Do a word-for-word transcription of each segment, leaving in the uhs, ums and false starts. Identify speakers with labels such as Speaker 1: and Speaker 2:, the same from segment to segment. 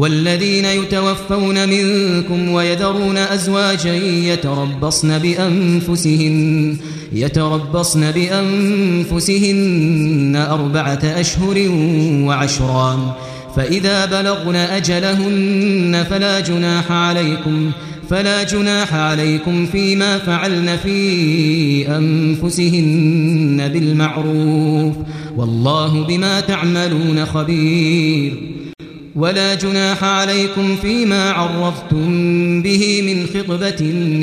Speaker 1: والذين يتوفون منكم ويذرون أزواجا يتربصن بأنفسهن يتربصن بأنفسهن أربعة أشهر وعشرا فإذا بلغن أجلهن فلا جناح عليكم فلا جناح عليكم فيما فعلن في أنفسهن بالمعروف والله بما تعملون خبير ولا جناح عليكم فيما عرضتم به من خطبة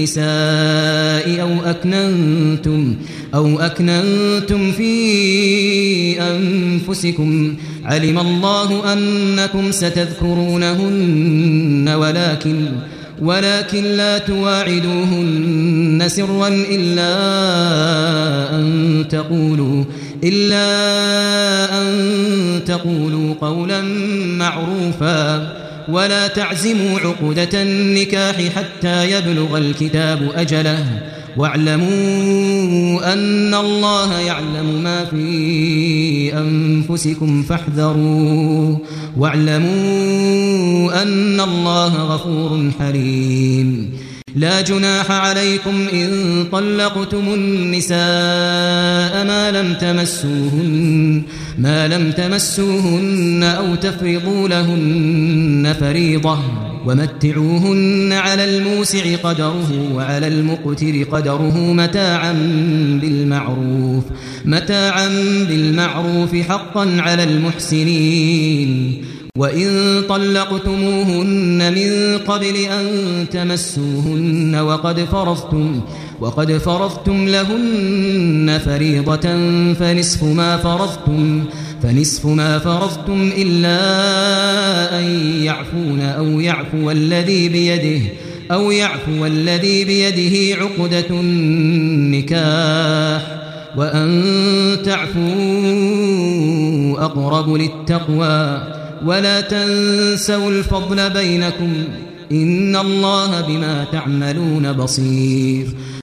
Speaker 1: النساء أو أكننتم أو أكننتم في أنفسكم علم الله أنكم ستذكرونهن ولكن ولكن لا تواعدوهن سرا إلا أن تقولوا إلا أن تقولوا قولا معروفا ولا تعزموا عقدة النكاح حتى يبلغ الكتاب أجله واعلموا أن الله يعلم ما في أنفسكم فاحذروه واعلموا أن الله غفور حليم لا جناح عليكم إن طلقتم النساء ما لم تمسوهن ما لم تمسوهن أو تفرضوا لهن فريضة ومتعوهن على الموسع قدره وعلى المقتر قدره متاعا بالمعروف متاعا بالمعروف حقا على المحسنين وإن طلقتموهن من قبل أن تمسوهن وقد فرضتم وقد فرضتم لهن فريضة فنصف ما فرضتم فنصف ما فرضتم إلا أن يعفون أو يعفو الذي بيده أو يعفو الذي بيده عقدة النكاح وأن تعفوا أقرب للتقوى ولا تنسوا الفضل بينكم إن الله بما تعملون بصير